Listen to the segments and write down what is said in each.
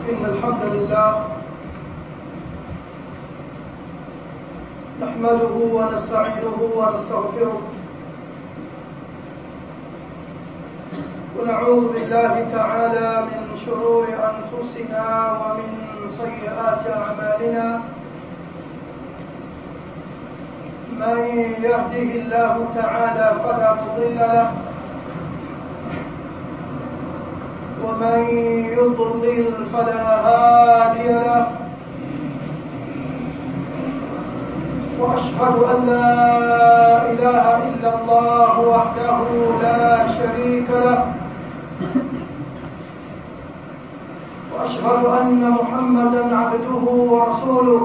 إن الحمد لله نحمده ونستعينه ونستغفره ونعوذ بالله تعالى من شرور أنفسنا ومن سيئات أعمالنا من يهده الله تعالى فلا مضل له ومن يضلل فلا هادي له وأشهد أن لا إله إلا الله وحده لا شريك له وأشهد أن محمدا عبده ورسوله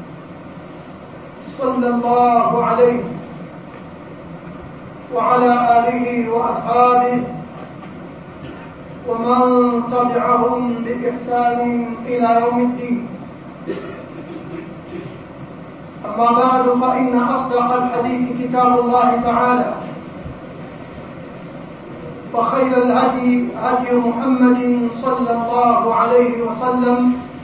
صلى الله عليه وعلى آله وأصحابه ومن تبعهم بإحسان إلى يوم الدين. أما بعد فإن أصدق الحديث كتاب الله تعالى وخير الهدي هدي محمد صلى الله عليه وسلم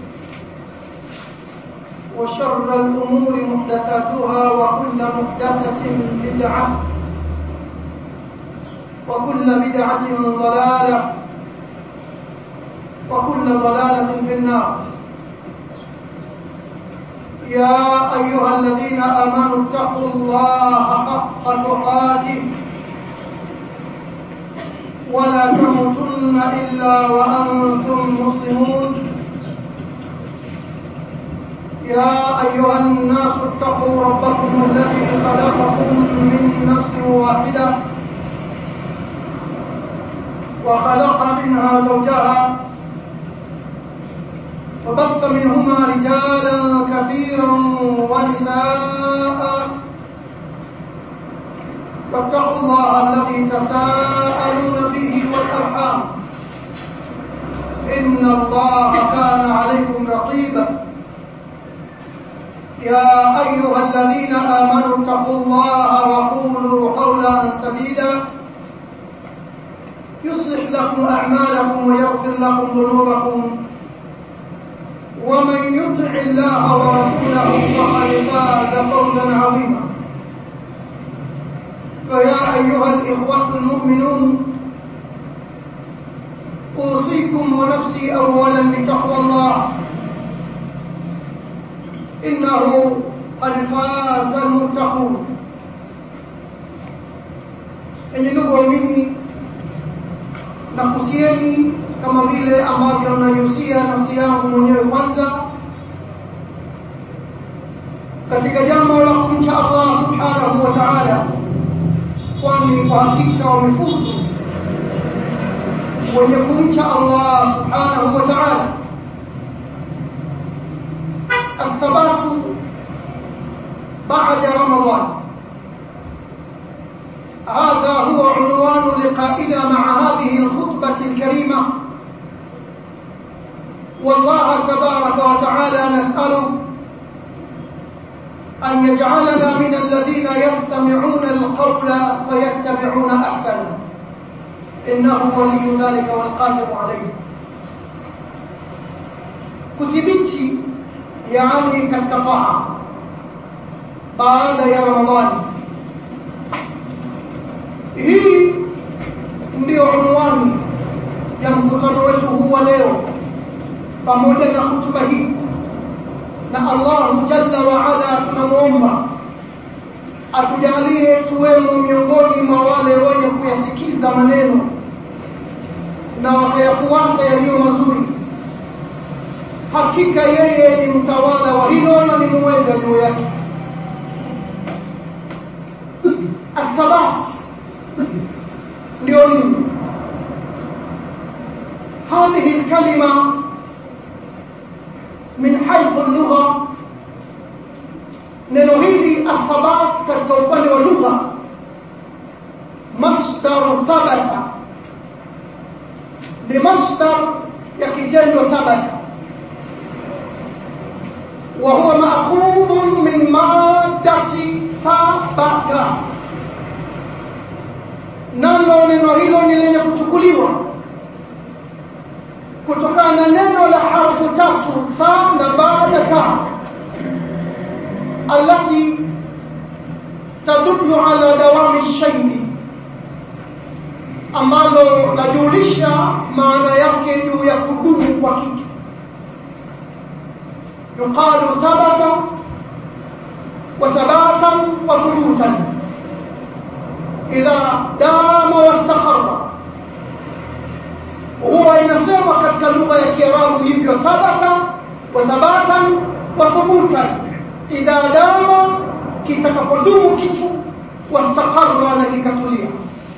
وشر الأمور محدثاتها وكل محدثة بدعة وكل بدعة ضلالة وكل ضلالة في النار. يا أيها الذين آمنوا اتقوا الله حق تقاته ولا تموتن إلا وأنتم مسلمون. يا أيها الناس اتقوا ربكم الذي خلقكم من نفس واحدة وخلق منها زوجها وبث منهما رجالا كثيرا ونساء فاتقوا الله الذي تساءلون به والأرحام إن الله كان عليكم رقيبا. يا أيها الذين آمنوا اتقوا الله وقولوا قولا سديدا يصلح لكم أعمالكم ويغفر لكم ذنوبكم ومن يطع الله ورسوله فقد فاز فوزا عظيما. فيا أيها الإخوة المؤمنون أوصيكم ونفسي أولا بتقوى الله إنه قد فاز المتقون. Enyi ndugu waumini, nakusieni kama vile ambavyo naihusia nafsi yangu mwenyewe kwanza katika jambo la kumcha Allah subhanahu wa ta'ala, kwani kwa hakika wamefuzu wenye kumcha Allah subhanahu wa ta'ala. الثبات بعد رمضان هذا هو عنوان لقائنا مع هذه الخطبة الكريمة. والله تبارك وتعالى نسأله أن يجعلنا من الذين يستمعون القول فيتبعون أحسنه إنه ولي ذلك والقادر عليه. كثبتي يعني كالكفاءة بعد يا رمضان. Hii ndio unwani ya mkutano wetu huu wa leo pamoja na hutuba hii, na Allah jalla wa ala tunamuomba atujalie tuwemo miongoni mwa wale wenye kuyasikiza maneno na wakayafuata yaliyo mazuri. Hakika yeye ni mtawala wa hilo na ni muweza juu yake. Athabat ndio nini? هذه الكلمة من حيث اللغة neno hili athabat katika upande wa lugha masdar thabata ni masdar ya kitendo thabata wa huwa ma'khudun min maddati thabata. Nalo neno hilo ni lenye kuchukuliwa kutokana na neno la harfu yadullu ala dawami shay'i, ambalo lajulisha maana yake juu ya kudumu kwa kitu. yuqalu thabata wa thabatan wa thubutan idha dama wastaqarra. huwa inasema katika lugha ya Kiarabu hivyo, thabata wa thabatan wa thubutan idha dama, kitakapodumu kitu, wastaqarra, na kikatulia.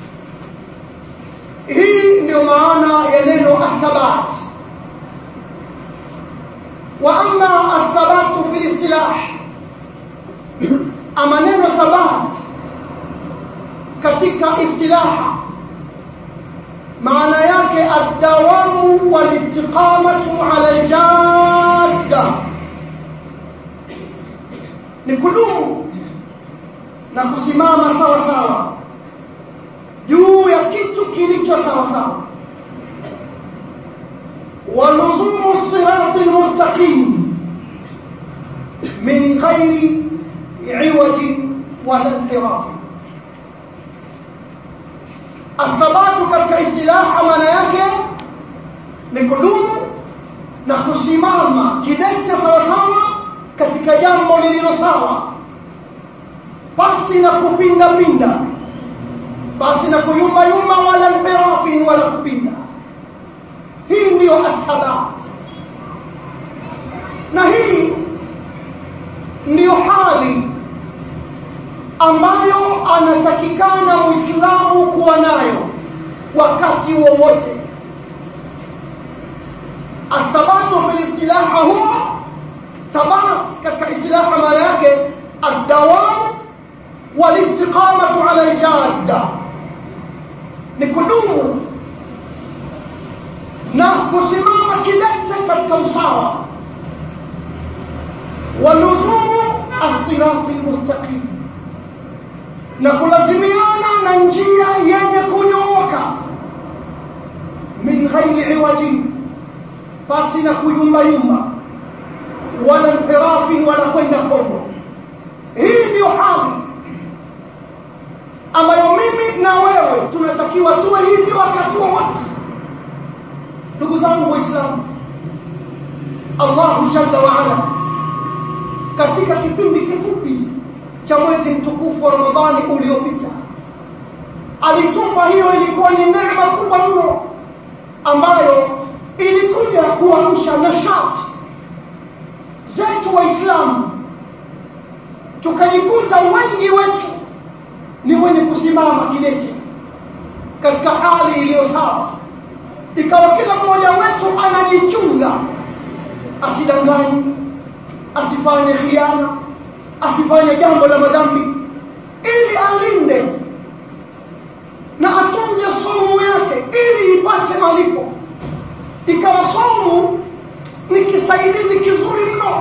hii ndio maana ya neno athabat. wa amma athabatu fi istilah, ama neno thabat katika istilaha maana yake ad-dawamu wal istiqamatu ala al-jadda, ni kudumu na kusimama sawa sawa juu ya kitu kilicho sawa sawa. wa luzumu as-sirati al-mustaqim min ghairi iwaji wala inhiraf. athabatu katika istilaha maana yake ni kudumu na kusimama kidete sawa sawa katika jambo lililo sawa, pasi na kupinda pinda, pasi na kuyumba yumba, wala inhirafi, wala kupinda. hii ndio athabat, na hii ndio hali ambayo anatakikana Muislamu kuwa nayo wakati wowote. athabatu fil istilaha huwa thabat katika istilaha maana yake ad-dawam wal istiqamatu ala al-jadda, ni kudumu na kusimama kidete katika usawa. wa luzumu as-sirati al-mustaqim, na kulazimiana na njia yenye kunyooka, min ghairi iwaji, pasi na kuyumba yumba, wala inhirafi, wala kwenda kombo. hii ndio hali ambayo mimi na wewe tunatakiwa tuwe hivi wakati wote. ndugu zangu Waislamu, Allahu Jalla wa Ala katika kipindi kifupi cha mwezi mtukufu wa Ramadhani uliopita alitupa, hiyo ilikuwa ni neema kubwa mno ambayo ilikuja kuamsha nashati zetu Waislamu, tukajikuta wengi wetu ni wenye kusimama kidete katika hali iliyo sawa. ikawa kila mmoja wetu anajichunga asidanganye, asifanye khiana, asifanye jambo la madhambi, ili alinde na atunze saumu yake ili ipate malipo. ikawa saumu ni kisaidizi kizuri mno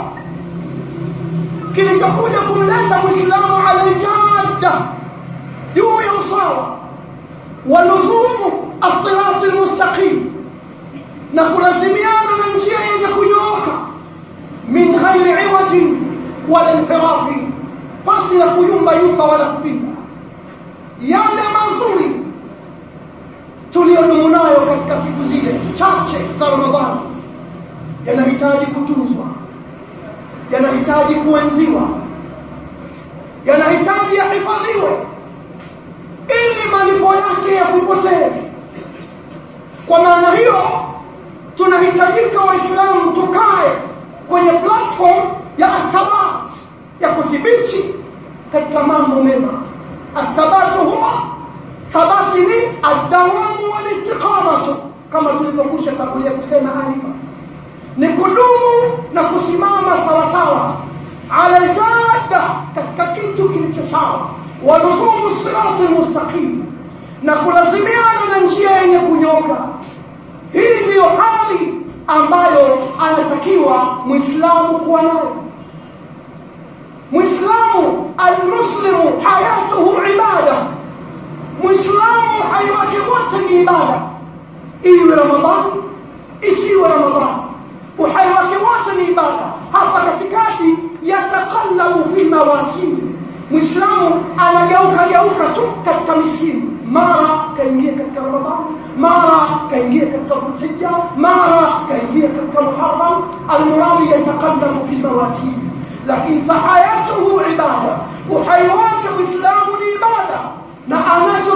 kilichokuja kumleta Muislamu alijada juu ya usawa, wa luzumu as-sirati al-mustaqim, na kulazimiana na njia yenye kunyooka, min ghairi iwaji wala inhirafi, basi na kuyumba yumba wala kupinda. yale mazuri tuliyodumu nayo katika siku zile chache za Ramadhani yanahitaji kutunzwa, yanahitaji kuenziwa, yanahitaji yahifadhiwe ili malipo yake yasipotee. Kwa maana hiyo tunahitajika Waislamu tukae kwenye platform ya athabat, ya kudhibiti katika mambo mema. athabatu huwa thabati ni ad-dawamu wal istiqamatu, kama tulivyokusha tangulia kusema alifa, ni kudumu na kusimama sawa sawa ala al-jadda, katika kitu kilicho sawa, wa luzumu sirati al-mustaqim, na kulazimiana na njia yenye kunyoka. hii ndiyo hali ambayo anatakiwa Muislamu kuwa nayo. Muislamu al-muslimu hayatuhu ibada, Muislamu hai wake wote ni ibada, iwe Ramadhani isiwe Ramadhani, uhai wake wote ni ibada. hapa katikati yatakallabu fi mawasim, Muislamu anageuka tu katika misimu, mara kaingia katika Ramadhani, mara kaingia katika Dhulhijja, mara kaingia katika Muharram. Almuradi yataqallabu fi mawasim, lakini fahayatuhu ibada, uhai wake Uislamu ni ibada, na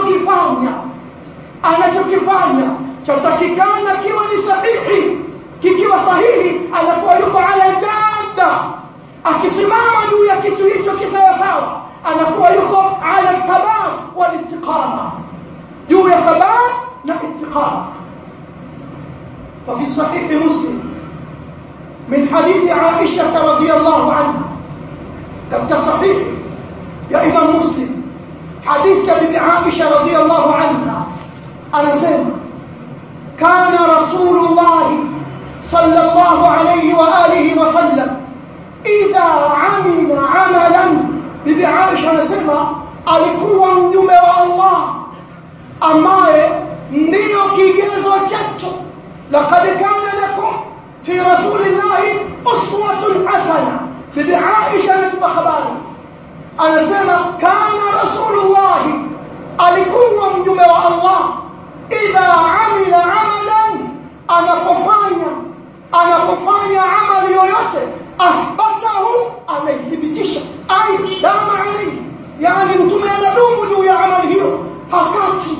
anachokifanya chatakikana kiwa ni sahihi. Kikiwa sahihi anakuwa yuko ala jadda, akisimama juu ya kitu hicho kisawa sawa anakuwa yuko ala thabat wal istiqama, juu ya thabat na istiqama. ففي صحيح مسلم من حديث عائشة رضي الله عنها، كتب صحيح يا إمام مسلم حديث ببي عائشة رضي الله عنها أنا سيما كان رسول الله صلى الله عليه وآله وسلم إذا عمل عملا ببي عائشة نسمى alikuwa mjumbe wa Allah ambaye ndio kigezo chetu. laqad kana lakum fi rasulillahi uswatun hasana. bibi Aisha anatupa habari, anasema kana rasulullah, alikuwa mjumbe wa Allah, idha amila amalan, anapofanya amali yoyote, athbatahu, anaithibitisha, ai dama alayhi, yani mtume anadumu juu ya amali hiyo hakati.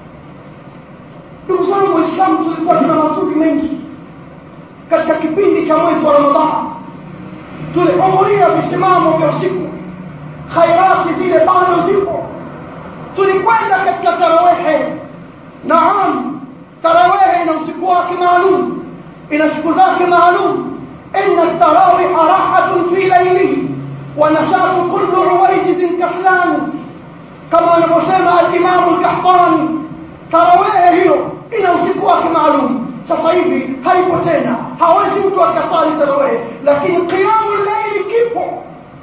Ndugu zangu Waislamu, tulikuwa tuna mazuri mengi katika kipindi cha mwezi wa Ramadhani. Tulihudhuria visimamo vya usiku, khairati zile bado zipo. Tulikwenda katika tarawehe. Naam, tarawehe ina usiku wake maalum, ina siku zake maalum. inna tarawih rahatun fi laylihi wa nashatu kullu uwajizin kaslan, kama anavyosema al-Imam al-Qahtani. Tarawih hiyo ina usiku wake maalum. Sasa hivi haipo tena, hawezi mtu akasali tarawih, lakini qiyamul layl kipo,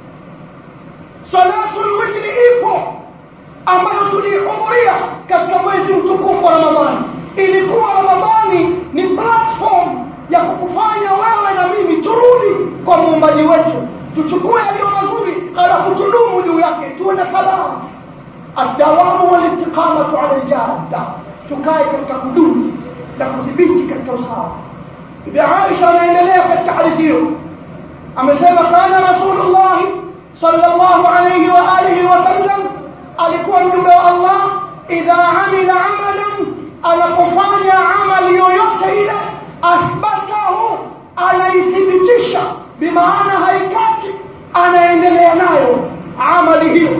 salatul witr ipo, ambayo tulihudhuria katika mwezi mtukufu wa Ramadhani. Ilikuwa Ramadhani ni platform ya kukufanya wewe na mimi turudi kwa muumbaji wetu, tuchukue yaliyo mazuri halafu tudumu juu yake, tuwe na thabat, ad-dawamu wal istiqamatu ala al-jadda, tukae katika kudumu na kudhibiti katika usawa. Bibi Aisha anaendelea katika hadithi hiyo, amesema kana Rasulullah sallallahu alayhi wa alihi wasallam, alikuwa mjumbe wa Allah, idha amila amalan, anapofanya amali yoyote ile, athbatahu, anaithibitisha, bimaana haikati, anaendelea nayo amali hiyo.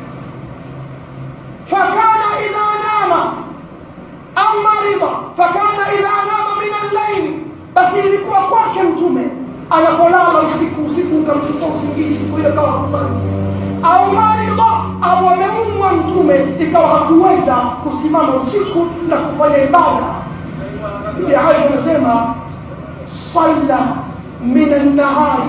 fakana idha nama au marida, fakana idha nama min al-layl, basi ilikuwa kwake mtume anapolala usiku ukamchukua usingizi siku ile kawa kusali, au marida, au ameumwa mtume ikawa hakuweza kusimama usiku na kufanya ibada. Bibi Aisha anasema salla min an-nahari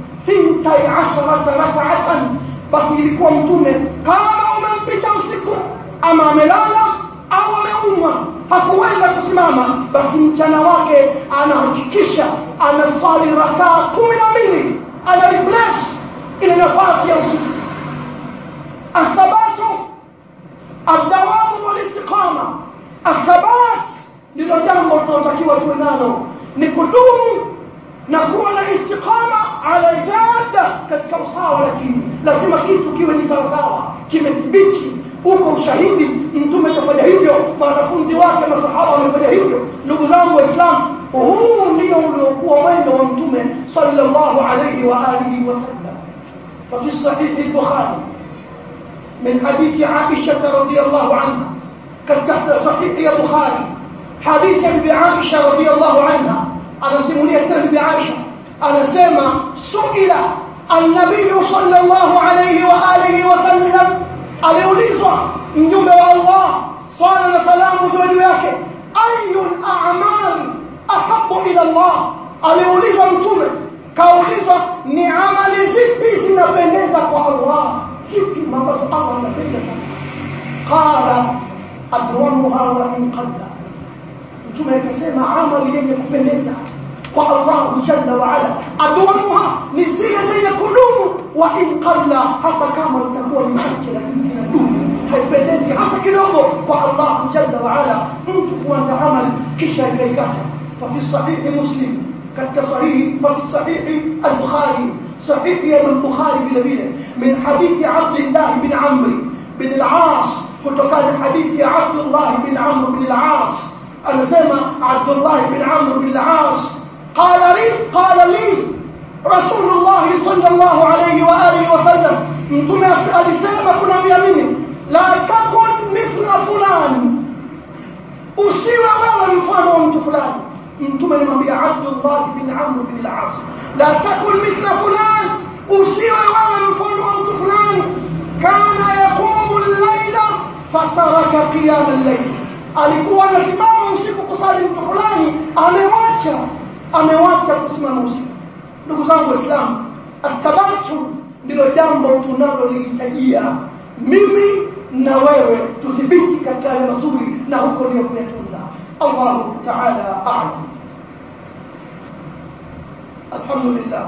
12 rak'atan, basi ilikuwa mtume kama umempita usiku, ama amelala au ameumwa hakuweza kusimama, basi mchana wake anahakikisha anasali rakaa 12, ana replace ile nafasi ya usiku. Athabatu ad-dawam wal istiqama, athabat ndilo jambo tunalotakiwa tuwe nalo, ni kudumu na kuwa na istiqama ala jadda katika usawa. Lakini lazima kitu kiwe ni sawa sawa, kimethibiti, uko ushahidi, mtume kafanya hivyo, wanafunzi wake masahaba wamefanya hivyo. Ndugu zangu Waislamu, huu ndio uliokuwa mwendo wa mtume sallallahu alayhi wa alihi wasallam. ففي صحيح البخاري من حديث عائشة رضي الله عنها، كتبت صحيح البخاري حديث ابن عائشة رضي الله عنها، أنا سمولية ابن عائشة، أنا سمع سئل النبي صلى الله عليه وآله وسلم، aliulizwa mjumbe wa Allah swalla na salamu ziwe juu yake, ayul a'mali ahabbu ila Allah. Aliulizwa mtume, kaulizwa ni amali zipi zinapendeza kwa Allah, zipi ambazo Allah anapenda sana. Qala adwamuha wa in qalla, mtume akasema amali yenye kupendeza kwa Allah jalla wa ala, adwamuha ni zile zenye kudumu, wa in qalla, hata kama zitakuwa ni chache lakini zinadumu, haipendezi hata kidogo kwa Allah jalla wa ala mtu kuanza amali kisha ikaikata. Fa fi sahih Muslim, katika sahihi, fa fi sahih al-Bukhari, sahihi ya al-Bukhari vile vile, min hadithi Abdullah bin Amr bin al-As, kutokana hadithi ya Abdullah bin Amr bin al-As, anasema Abdullah bin Amr bin al-As قال لي رسول الله صلى الله عليه وآله وسلم، mtume alisema kunambia mimi, la takun mithla fulan, usiwe wewe mfano wa mtu fulani. Mtume alimwambia Abdullah bin Amr bin al-As, la takun mithla fulan, usiwe wewe mfano wa mtu fulani, kana yaqumu al-layla fataraka qiyam al-layl, alikuwa anasimama usiku kusali mtu fulani amewacha kusimama usiku. Ndugu zangu Waislamu, athabatu ndilo jambo tunalolihitajia mimi na wewe, tudhibiti katika yale mazuri na huko ndio kuyatunza. Allahu ta'ala a'lam. Alhamdulillah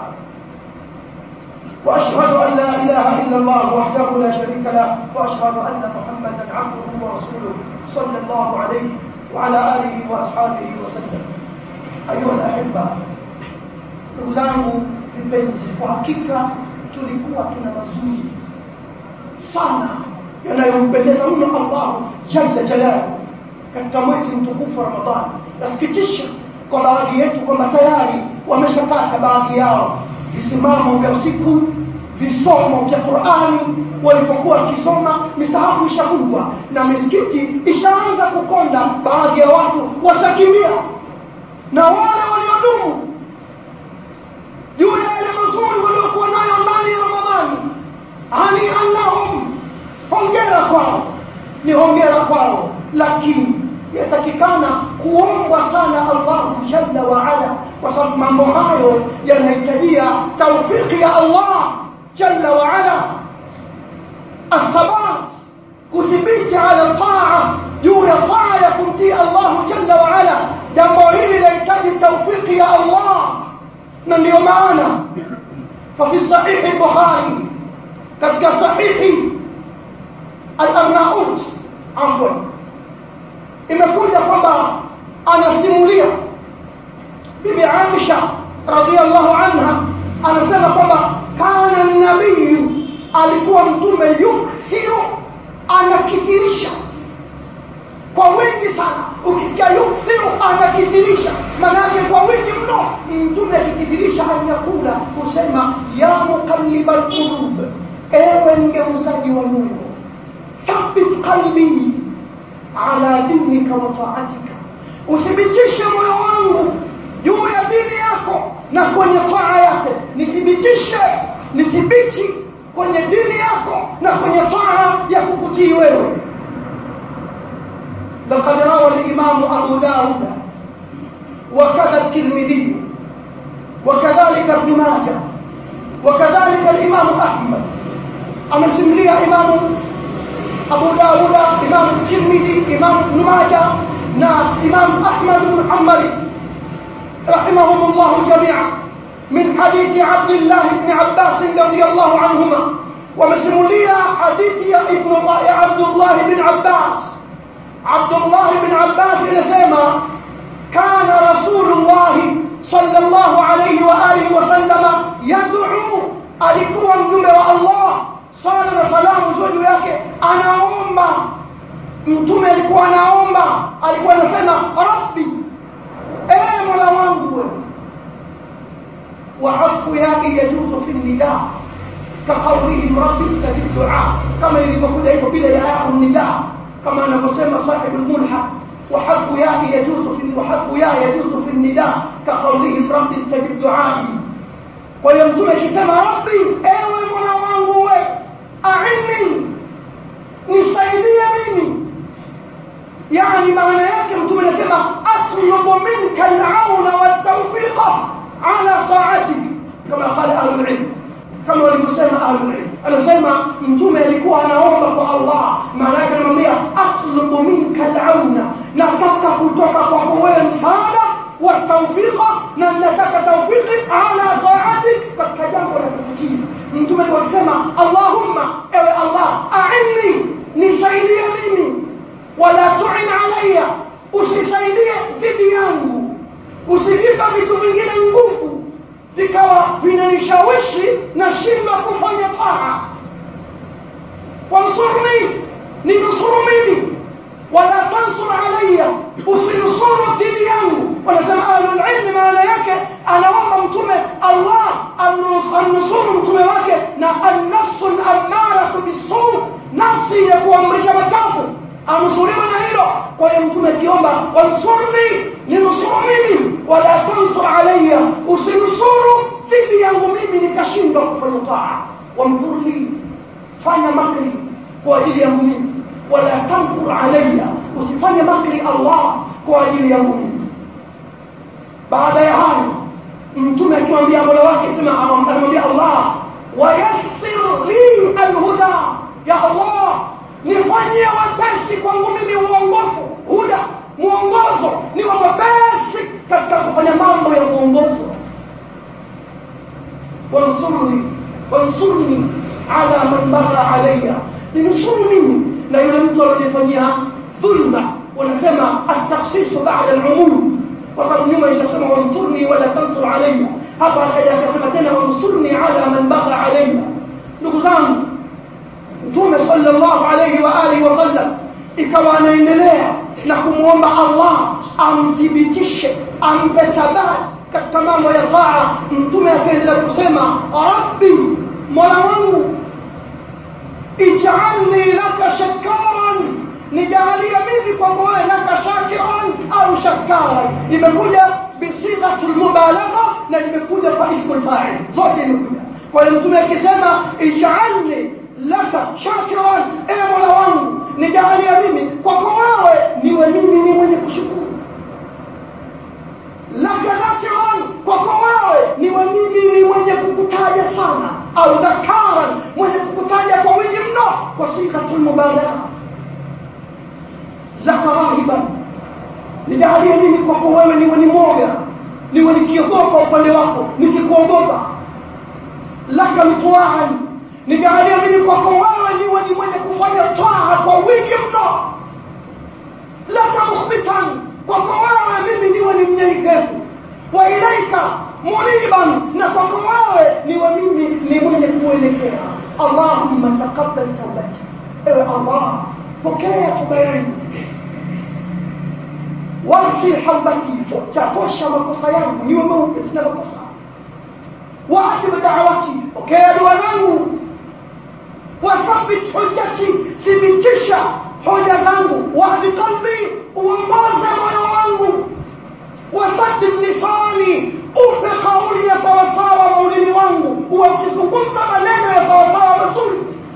wa ashhadu an la ilaha illa Allah wahdahu la sharika lahu wa ashhadu anna Muhammadan 'abduhu wa rasuluhu sallallahu alayhi wa ala alihi wa ashabihi wa sallam. Ayuha al-ahibba, ndugu zangu vipenzi, kwa hakika tulikuwa tuna mazuri sana yanayompendeza mno Allah jalla jalaluhu katika mwezi mtukufu wa Ramadhani. Nasikitisha kwa baadhi yetu kwamba tayari wameshakata baadhi yao visimamo vya usiku, visomo vya Qur'ani, walipokuwa wakisoma misahafu ishafungwa na misikiti ishaanza kukonda, baadhi ya watu washakimbia, na wale waliodumu juu ya ile mazuri waliokuwa nayo ndani ya Ramadhani, hani Allahum, hongera kwao, ni hongera kwao. Lakini yatakikana kuomba sana Allah jalla wa ala, kwa sababu mambo hayo yanahitajia tawfiki ya Allah jalla wa ala, athabat, kuthibiti ala taa, juu ya taa ya kumtii Allah jalla wa ala. Jambo hili linahitaji tawfiki ya Allah, na ndio maana fa fi sahih al-Bukhari, katika sahihi al-Arnaut, afwan, imekuja kwamba anasimulia bibi Aisha radhiyallahu anha, anasema kwamba kana nabii, alikuwa mtume yukthiru, anakithirisha kwa wingi sana. Ukisikia yukthiru anakithirisha, maana yake kwa wingi mno. Mtume akikithirisha anakula kusema ya muqallibal qulub, ewe mgeuzaji wa moyo, thabbit qalbi ala dinika wa ta'atika, uthibitishe moyo wangu juu ya dini yako na kwenye taa yako. Nithibiti kwenye dini yako na kwenye taa ya kukutii wewe. لقد روى الإمام أبو داود وكذا الترمذي وكذلك ابن ماجه وكذلك الإمام أحمد. أما سملي إمام أبو داود، إمام الترمذي، إمام ابن ماجه، إمام أحمد بن حنبل رحمهم الله جميعا، من حديث عبد الله بن عباس رضي الله عنهما. ومسملي حديث عبد الله بن عباس. عبد الله بن عباس anasema kana Rasulullah sallallahu alayhi wa alihi wasallam yad'u, alikuwa mtume wa Allah sala na salamu juu yake anaomba. Mtume alikuwa anaomba, alikuwa anasema rabbi, ewe mola wangu wewe. wa hafu yake yajuzu fi nida ka qawlihi rabbi istajib du'a, kama ilivyokuja hivyo bila ya nida, كما نقسم صاحب الملحة وحذف ياء يجوز في النداء كقولهم رب استجب دعائي. ويمتم كسما ربي ايوه مولا wangu we a'inni, nisaidie mimi. يعني maana yake mtume anasema atlubu minka al-auna wat-tawfiqa ala ta'atik, kama qala ahlul ilm, kama walivyosema ahlul ilm. Anasema mtume alikuwa anaomba kwa Allah, maana yake anamwambia atlubu minka al-auna, nataka kutoka kwako wewe msaada, wa tawfiqa, na nataka tawfiki ala ta'atik, katika jambo la kukutii. Mtume akisema Allahumma, ewe Allah, a'inni, nisaidie mimi, wala tu'in alayya, usisaidie dhidi yangu, usivipa vitu vingine nguvu vikawa vinanishawishi na shindwa kufanya taa. Wansurni, ninusuru mimi, wala tansur alayya, usinusuru dhidi yangu. Wanasema ahlul ilm maana yake anaomba mtume Allah anusuru mtume wake na an-nafsu al-ammaratu bis-su', nafsi ya kuamrisha machafu anusuriwe na hilo. Kwa hiyo mtume akiomba wansurni, ninusuru mimi, wala tansur alayya, usinusuru dhidi yangu mimi nikashindwa kufanya taa. Wamkurli, fanya makri kwa ajili yangu mimi, wala tankur alayya, usifanye makri Allah kwa ajili yangu mimi. Baada ya hayo mtume akimwambia Mola wake, sema anamwambia Allah, wayassir li al-huda, ya Allah, nifanyie wepesi kwangu mimi uongofu. Huda, muongozo, ni wepesi katika kufanya mambo ya uongofu. wansurni ala man bagha alayya, ninusuru mimi na yule mtu aliyefanyia dhulma. Wanasema at-takhsis ba'da al-umum, kwa sababu nyuma ishasema wansurni wala tansur alayya, hapa akaja akasema tena wansurni ala man bagha alayya. Ndugu zangu, Mtume sallallahu alayhi wa alihi wasallam ikawa anaendelea na kumuomba Allah amthibitishe, ampe thabati katika mambo ya taa. Mtume akaendelea kusema, Rabbi, Mola wangu, ij'alni laka shakaran, nijalie mimi kwako wewe laka shakiran au shakaran. Imekuja bisighatul mubalagha na imekuja kwa ismul fa'il, zote imekuja. Kwa hiyo Mtume akisema ij'alni laka shakiran, ewe Mola wangu, nijalie mimi kwako wewe niwe mimi ni mwenye kushukuru. Laka dhakiran, kwako wewe niwe mimi ni mwenye kukutaja sana, au dhakaran, mwenye kukutaja kwa wingi mno, kwa sighatul mubalagha. Laka rahiban, nijalie mimi kwako wewe niwe ni mwoga, niwe nikiogopa upande wako, nikikuogopa. Laka mtuaan, nijalie mimi kwako wewe niwe ni mwenye kufanya taa kwa wingi mno. Laka mukhbitan, kwako wewe mimi niwe ni mnyenyekevu. Wa ilaika muniban, na kwako wewe niwe mimi ni mwenye kuelekea. Allahumma taqabbal tawbati, ewe Allah, pokea toba yangu. Waghfir hawbati, futa makosa yangu, niwe mweupe sina makosa. Waatib da'wati, pokea dua yangu. Wathabit hujjati, thibitisha hoja zangu. Wahdi qalbi, uongoze moyo wangu. Wasaddid lisani, upe kauli ya sawasawa wa ulimi wangu, ukizungumza maneno ya sawasawa mazuri.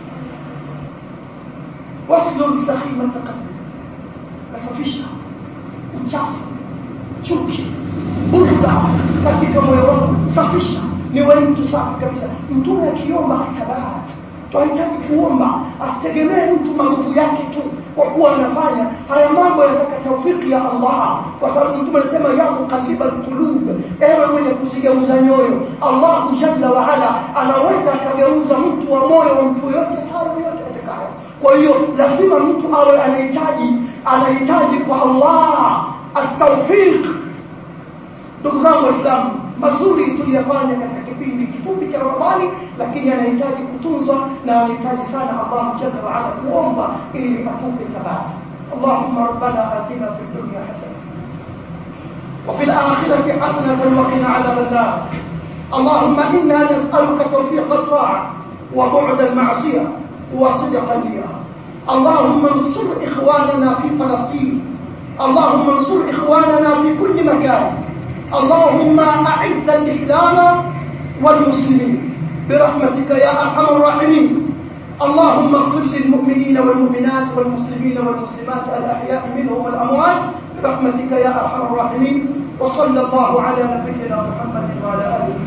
Waslul sakhimata qalbi, nasafisha uchafu, chuki, bughudha katika moyo wangu, safisha niwe mtu safi kabisa. Mtume akiomba thabati, tunahitaji kuomba asitegemee mtu nguvu yake tu, kwa kuwa anafanya haya mambo yanataka taufiki ya Allah. Kwa sababu Mtume alisema ya muqallibal qulub, ewe mwenye kuzigeuza nyoyo, Allah jalla wa ala anaweza akageuza mtu wa moyo wa mtu yote sawa yote atakayo. Kwa hiyo lazima mtu awe anahitaji kwa Allah at-tawfiq. Ndugu zangu Waislamu, mazuri tuliyofanya katika kipindi kifupi cha Ramadhani, lakini anahitaji kutunzwa na anahitaji sana Allah jalla wa ala kuomba ili atupe thabati. Allahumma rabbana atina fid dunya hasana wa fil akhirati hasanatan wa qina adhaban nar. Allahumma inna nas'aluka tawfiq at-ta'a wa bu'd al-ma'siyah wa sidq an-niyah. Allahumma ansur ikhwanana fi Falastin, Allahumma ansur ikhwanana fi kulli makan. اللهم أعز الإسلام والمسلمين برحمتك يا أرحم الراحمين. اللهم اغفر للمؤمنين والمؤمنات والمسلمين والمسلمات الأحياء منهم والأموات برحمتك يا أرحم الراحمين. وصلى الله على نبينا محمد وعلى آله